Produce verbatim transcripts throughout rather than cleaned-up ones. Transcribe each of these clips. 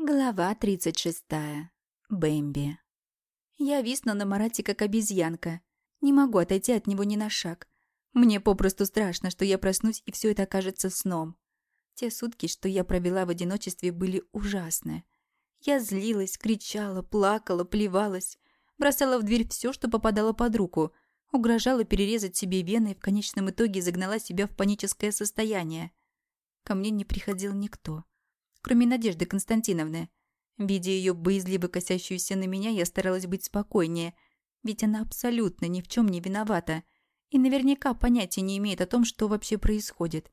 Глава тридцать шестая. Бэмби. Я висну на Марате, как обезьянка. Не могу отойти от него ни на шаг. Мне попросту страшно, что я проснусь, и все это окажется сном. Те сутки, что я провела в одиночестве, были ужасны. Я злилась, кричала, плакала, плевалась, бросала в дверь все, что попадало под руку, угрожала перерезать себе вены и в конечном итоге загнала себя в паническое состояние. Ко мне не приходил никто, кроме Надежды Константиновны. Видя ее боязливо косящуюся на меня, я старалась быть спокойнее, ведь она абсолютно ни в чем не виновата и наверняка понятия не имеет о том, что вообще происходит.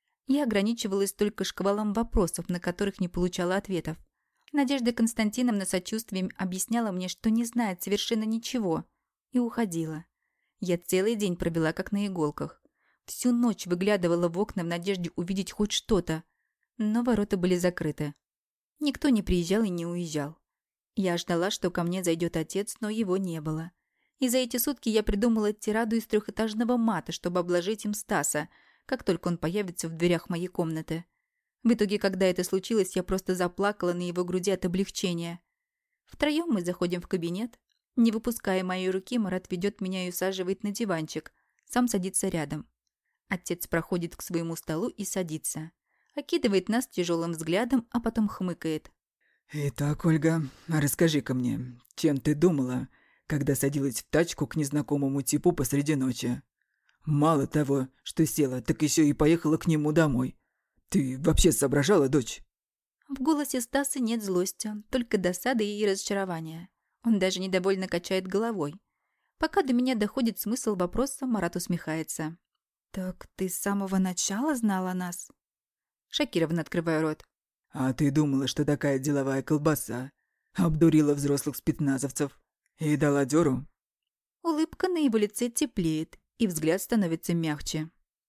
Я ограничивалась только шквалом вопросов, на которых не получала ответов. Надежда Константиновна сочувствием объясняла мне, что не знает совершенно ничего, и уходила. Я целый день провела как на иголках. Всю ночь выглядывала в окна в надежде увидеть хоть что-то, но ворота были закрыты. Никто не приезжал и не уезжал. Я ждала, что ко мне зайдет отец, но его не было. И за эти сутки я придумала тираду из трехэтажного мата, чтобы обложить им Стаса, как только он появится в дверях моей комнаты. В итоге, когда это случилось, я просто заплакала на его груди от облегчения. Втроем мы заходим в кабинет. Не выпуская моей руки, Марат ведет меня и усаживает на диванчик. Сам садится рядом. Отец проходит к своему столу и садится. Окидывает нас тяжелым взглядом, а потом хмыкает. «Итак, Ольга, расскажи-ка мне, чем ты думала, когда садилась в тачку к незнакомому типу посреди ночи? Мало того, что села, так еще и поехала к нему домой. Ты вообще соображала, дочь?» В голосе Стаса нет злости, только досады и разочарования. Он даже недовольно качает головой. Пока до меня доходит смысл вопроса, Марат усмехается. «Так ты с самого начала знала нас?» Шокированно открываю рот. «А ты думала, что такая деловая колбаса обдурила взрослых спецназовцев и дала дёру?» Улыбка на его лице теплеет, и взгляд становится мягче.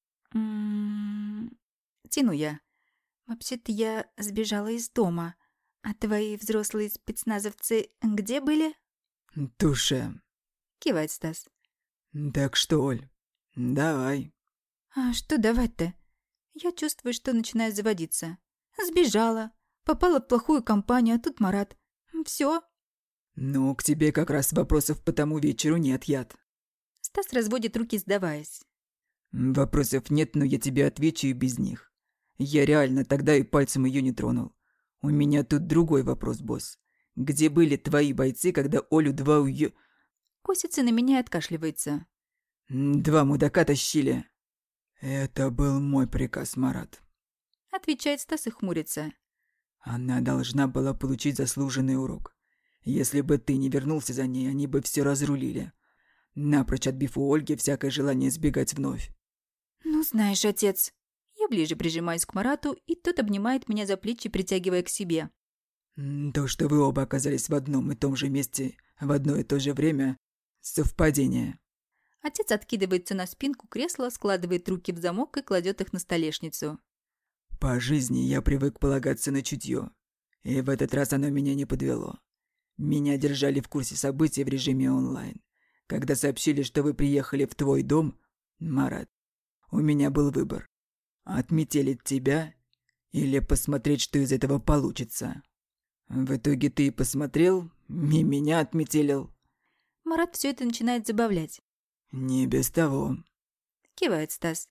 «М-м-м...» Тяну я. «Вообще-то я сбежала из дома. А твои взрослые спецназовцы где были?» «Туше», — кивает Стас. «Так что, Оль, давай». «А что давать-то? Я чувствую, что начинаю заводиться. Сбежала, попала в плохую компанию, а тут Марат. Все. «Ну, к тебе как раз вопросов по тому вечеру нет, Яд». Стас разводит руки, сдаваясь. «Вопросов нет, но я тебе отвечу и без них. Я реально тогда и пальцем ее не тронул. У меня тут другой вопрос, босс. Где были твои бойцы, когда Олю два уё...» Косится на меня и откашливается. «Два мудака тащили». «Это был мой приказ, Марат». Отвечает Стас и хмурится. «Она должна была получить заслуженный урок. Если бы ты не вернулся за ней, они бы все разрулили, напрочь отбив у Ольги всякое желание сбегать вновь». «Ну, знаешь, отец...» Я ближе прижимаюсь к Марату, и тот обнимает меня за плечи, притягивая к себе. «То, что вы оба оказались в одном и том же месте в одно и то же время – совпадение». Отец откидывается на спинку кресла, складывает руки в замок и кладет их на столешницу. «По жизни я привык полагаться на чутье, и в этот раз оно меня не подвело. Меня держали в курсе событий в режиме онлайн. Когда сообщили, что вы приехали в твой дом, Марат, у меня был выбор. Отметелить тебя или посмотреть, что из этого получится. В итоге ты посмотрел, и меня отметелил». Марат все это начинает забавлять. «Не без того». Кивает Стас.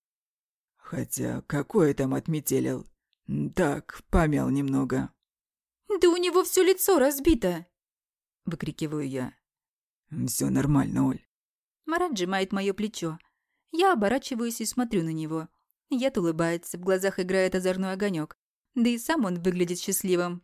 «Хотя, какое там отметелил? Так, помял немного». «Да у него все лицо разбито!» — выкрикиваю я. «Все нормально, Оль». Марат сжимает мое плечо. Я оборачиваюсь и смотрю на него. Яд улыбается, в глазах играет озорной огонек. Да и сам он выглядит счастливым.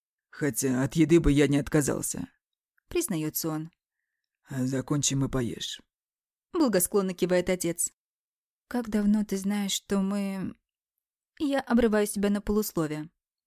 «Хотя от еды бы я не отказался». Признается он. «Закончим и поешь». Благосклонно кивает отец. «Как давно ты знаешь, что мы...» Я обрываю себя на полусловие.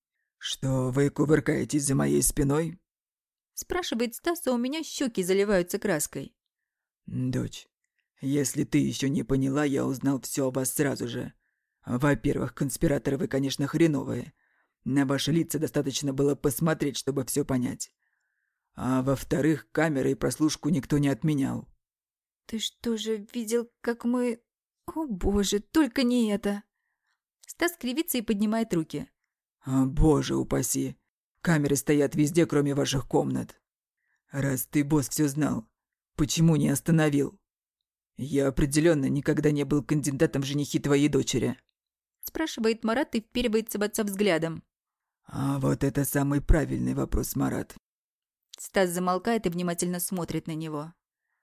«Что вы кувыркаетесь за моей спиной?» Спрашивает Стас, а у меня щеки заливаются краской. «Дочь, если ты еще не поняла, я узнал все о вас сразу же. Во-первых, конспираторы вы, конечно, хреновые. На ваши лица достаточно было посмотреть, чтобы все понять. А во-вторых, камеры и прослушку никто не отменял». «Ты что же видел, как мы...» «О боже, только не это!» Стас кривится и поднимает руки. «Боже упаси! Камеры стоят везде, кроме ваших комнат. Раз ты, босс, все знал, почему не остановил? Я определенно никогда не был кандидатом в женихи твоей дочери. Спрашивает Марат и вперивается в отца взглядом. А вот это самый правильный вопрос, Марат. Стас замолкает и внимательно смотрит на него.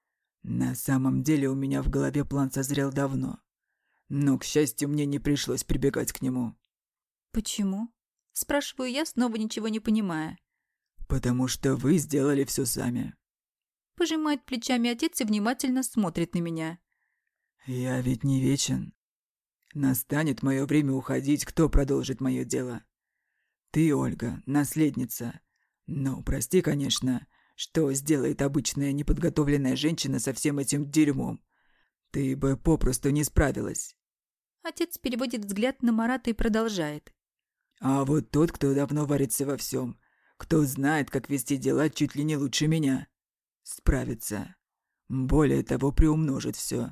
На самом деле у меня в голове план созрел давно. Но, к счастью, мне не пришлось прибегать к нему. Почему? Спрашиваю я, снова ничего не понимая. Потому что вы сделали все сами. Пожимает плечами отец и внимательно смотрит на меня. Я ведь не вечен. Настанет мое время уходить, кто продолжит мое дело? Ты, Ольга, наследница. Ну, прости, конечно, что сделает обычная неподготовленная женщина со всем этим дерьмом. Ты бы попросту не справилась. Отец переводит взгляд на Марата и продолжает. А вот тот, кто давно варится во всем, кто знает, как вести дела чуть ли не лучше меня, справится. Более того, приумножит все.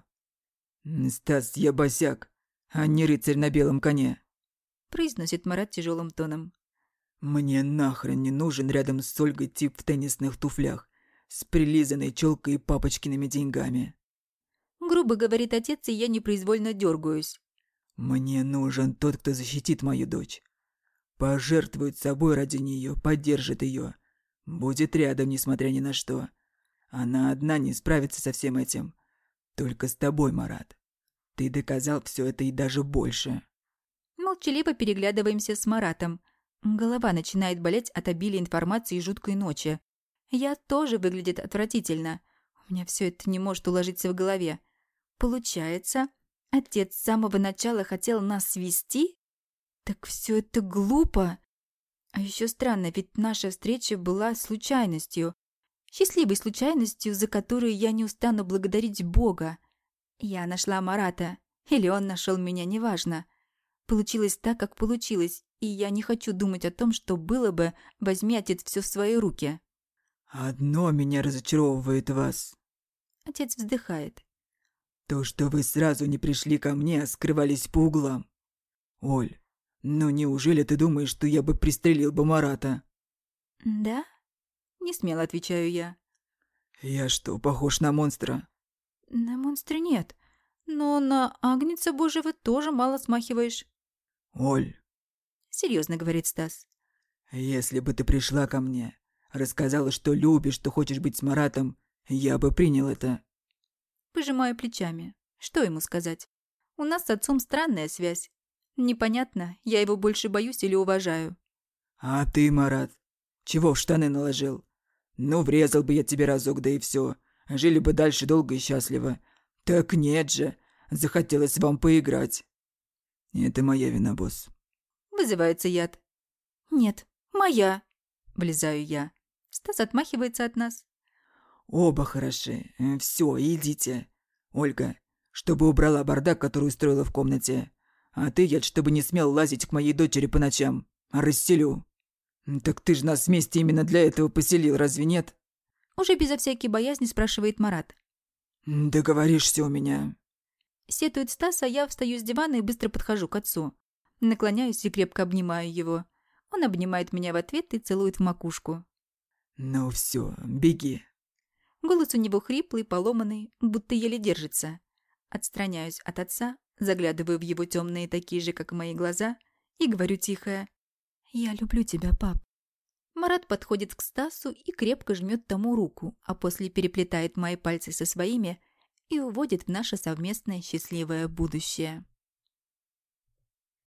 Стас, я босяк, а не рыцарь на белом коне. Произносит Марат тяжелым тоном. Мне нахрен не нужен рядом с Ольгой тип в теннисных туфлях, с прилизанной челкой и папочкиными деньгами. Грубо говорит отец, и я непроизвольно дергаюсь. Мне нужен тот, кто защитит мою дочь. Пожертвует собой ради нее, поддержит ее. Будет рядом, несмотря ни на что. Она одна не справится со всем этим. Только с тобой, Марат. Ты доказал все это и даже больше. Молчаливо переглядываемся с Маратом. Голова начинает болеть от обилия информации и жуткой ночи. Я тоже выглядит отвратительно. У меня все это не может уложиться в голове. Получается, отец с самого начала хотел нас свести? Так все это глупо. А еще странно, ведь наша встреча была случайностью. Счастливой случайностью, за которую я не устану благодарить Бога. Я нашла Марата, или он нашел меня, неважно. Получилось так, как получилось, и я не хочу думать о том, что было бы, возьми, отец, все в свои руки. Одно меня разочаровывает вас. Отец вздыхает. То, что вы сразу не пришли ко мне, а скрывались по углам. Оль, ну неужели ты думаешь, что я бы пристрелил бы Марата? Да? Не смело отвечаю я. Я что, похож на монстра? На монстра нет, но на агнца божьего тоже мало смахиваешь. Оль. Серьезно говорит Стас. Если бы ты пришла ко мне, рассказала, что любишь, что хочешь быть с Маратом, я бы принял это. Пожимаю плечами. Что ему сказать? У нас с отцом странная связь. Непонятно, я его больше боюсь или уважаю. А ты, Марат, чего в штаны наложил? Ну, врезал бы я тебе разок, да и все. Жили бы дальше долго и счастливо. Так нет же, захотелось вам поиграть. Это моя вина, босс. Вызывается яд. Нет, моя. Влезаю я. Стас отмахивается от нас. Оба хороши. Все, идите. Ольга, чтобы убрала бардак, который устроила в комнате. А ты, яд, чтобы не смел лазить к моей дочери по ночам. Расселю. Так ты же нас вместе именно для этого поселил, разве нет? Уже безо всякой боязни спрашивает Марат. Договоришься у меня. Сетует Стас, а я встаю с дивана и быстро подхожу к отцу. Наклоняюсь и крепко обнимаю его. Он обнимает меня в ответ и целует в макушку. Ну все, беги. Голос у него хриплый, поломанный, будто еле держится. Отстраняюсь от отца, заглядываю в его темные, такие же, как и мои глаза, и говорю тихо: «Я люблю тебя, пап». Марат подходит к Стасу и крепко жмет тому руку, а после переплетает мои пальцы со своими и уводит в наше совместное счастливое будущее.